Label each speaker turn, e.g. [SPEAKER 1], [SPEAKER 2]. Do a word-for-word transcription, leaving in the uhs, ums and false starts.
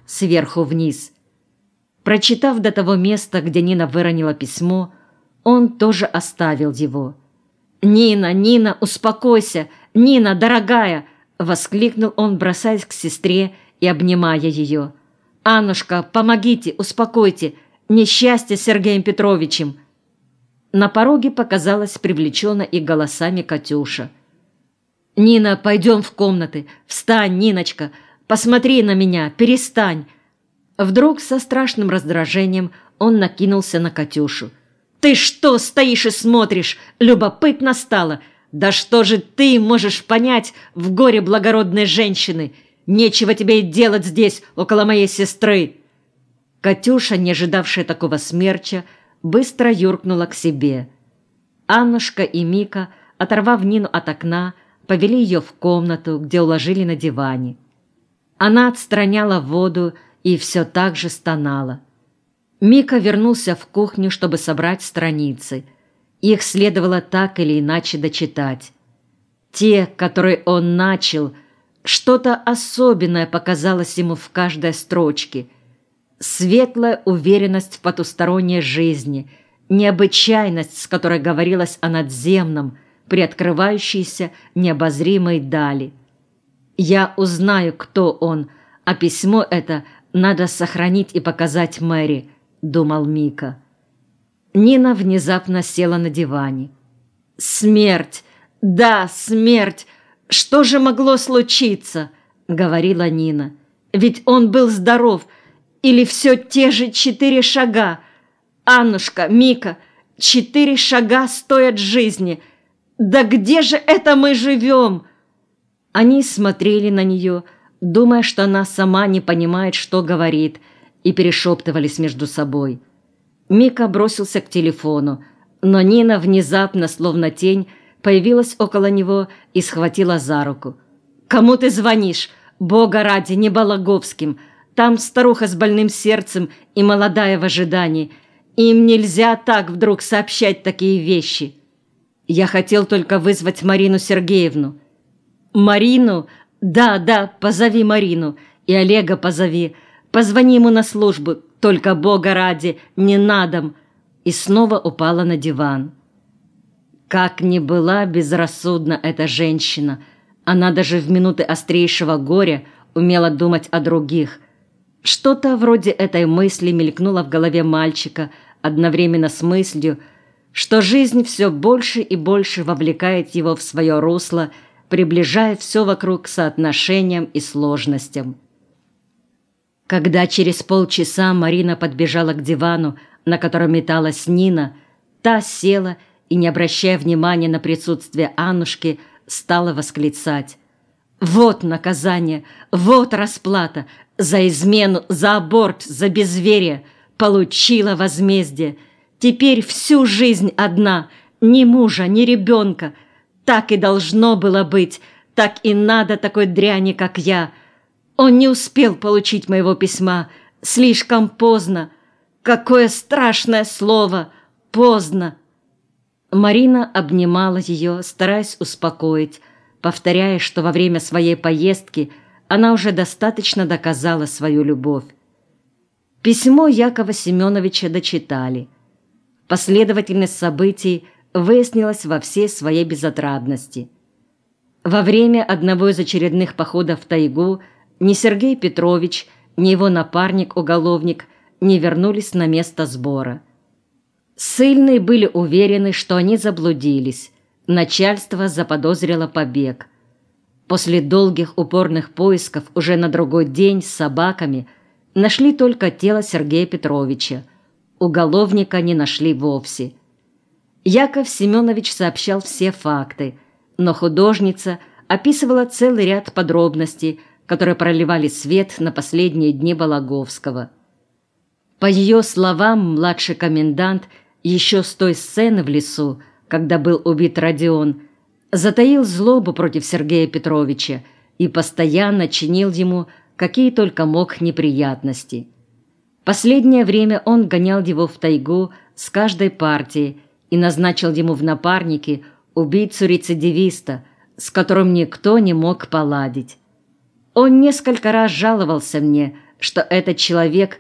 [SPEAKER 1] сверху вниз. Прочитав до того места, где Нина выронила письмо, он тоже оставил его. «Нина, Нина, успокойся! Нина, дорогая!» — воскликнул он, бросаясь к сестре и обнимая ее. «Аннушка, помогите, успокойте! Несчастье с Сергеем Петровичем!» На пороге показалась привлеченная их голосами Катюша. «Нина, пойдем в комнаты! Встань, Ниночка! Посмотри на меня! Перестань!» Вдруг со страшным раздражением он накинулся на Катюшу. «Ты что стоишь и смотришь? Любопытно стало! Да что же ты можешь понять в горе благородной женщины? Нечего тебе и делать здесь, около моей сестры!» Катюша, не ожидавшая такого смерча, быстро юркнула к себе. Аннушка и Мика, оторвав Нину от окна, повели ее в комнату, где уложили на диване. Она отстраняла воду и все так же стонала. Мика вернулся в кухню, чтобы собрать страницы. Их следовало так или иначе дочитать. Те, которые он начал, что-то особенное показалось ему в каждой строчке. Светлая уверенность в потусторонней жизни, необычайность, с которой говорилось о надземном, приоткрывающейся необозримой дали. «Я узнаю, кто он, а письмо это надо сохранить и показать Мэри», — думал Мика. Нина внезапно села на диване. «Смерть! Да, смерть! Что же могло случиться?» — говорила Нина. «Ведь он был здоров. Или все те же четыре шага? Аннушка, Мика, четыре шага стоят жизни. Да где же это мы живем?» Они смотрели на нее, думая, что она сама не понимает, что говорит, и перешептывались между собой. Мика бросился к телефону, но Нина внезапно, словно тень, появилась около него и схватила за руку. «Кому ты звонишь? Бога ради, не Балаговским. Там старуха с больным сердцем и молодая в ожидании. Им нельзя так вдруг сообщать такие вещи. Я хотел только вызвать Марину Сергеевну». «Марину? Да, да, позови Марину. И Олега позови. Позвони ему на службу. Только Бога ради, не надо». И снова упала на диван. Как ни была безрассудна эта женщина, она даже в минуты острейшего горя умела думать о других. Что-то вроде этой мысли мелькнуло в голове мальчика одновременно с мыслью, что жизнь все больше и больше вовлекает его в свое русло, приближая все вокруг к соотношениям и сложностям. Когда через полчаса Марина подбежала к дивану, на котором металась Нина, та села и, не обращая внимания на присутствие Аннушки, стала восклицать: «Вот наказание, вот расплата за измену, за аборт, за безверие. Получила возмездие. Теперь всю жизнь одна, ни мужа, ни ребенка. Так и должно было быть, так и надо такой дряни, как я. Он не успел получить моего письма, слишком поздно. Какое страшное слово! Поздно!» Марина обнимала ее, стараясь успокоить, повторяя, что во время своей поездки она уже достаточно доказала свою любовь. Письмо Якова Семеновича дочитали. Последовательность событий выяснилась во всей своей безотрадности. Во время одного из очередных походов в тайгу ни Сергей Петрович, ни его напарник-уголовник не вернулись на место сбора. Ссыльные были уверены, что они заблудились. Начальство заподозрило побег. После долгих упорных поисков уже на другой день с собаками нашли только тело Сергея Петровича. Уголовника не нашли вовсе. Яков Семенович сообщал все факты, но художница описывала целый ряд подробностей, которые проливали свет на последние дни Балаговского. По ее словам, младший комендант еще с той сцены в лесу, когда был убит Родион, затаил злобу против Сергея Петровича и постоянно чинил ему какие только мог неприятности. Последнее время он гонял его в тайгу с каждой партией и назначил ему в напарники убийцу-рецидивиста, с которым никто не мог поладить. Он несколько раз жаловался мне, что этот человек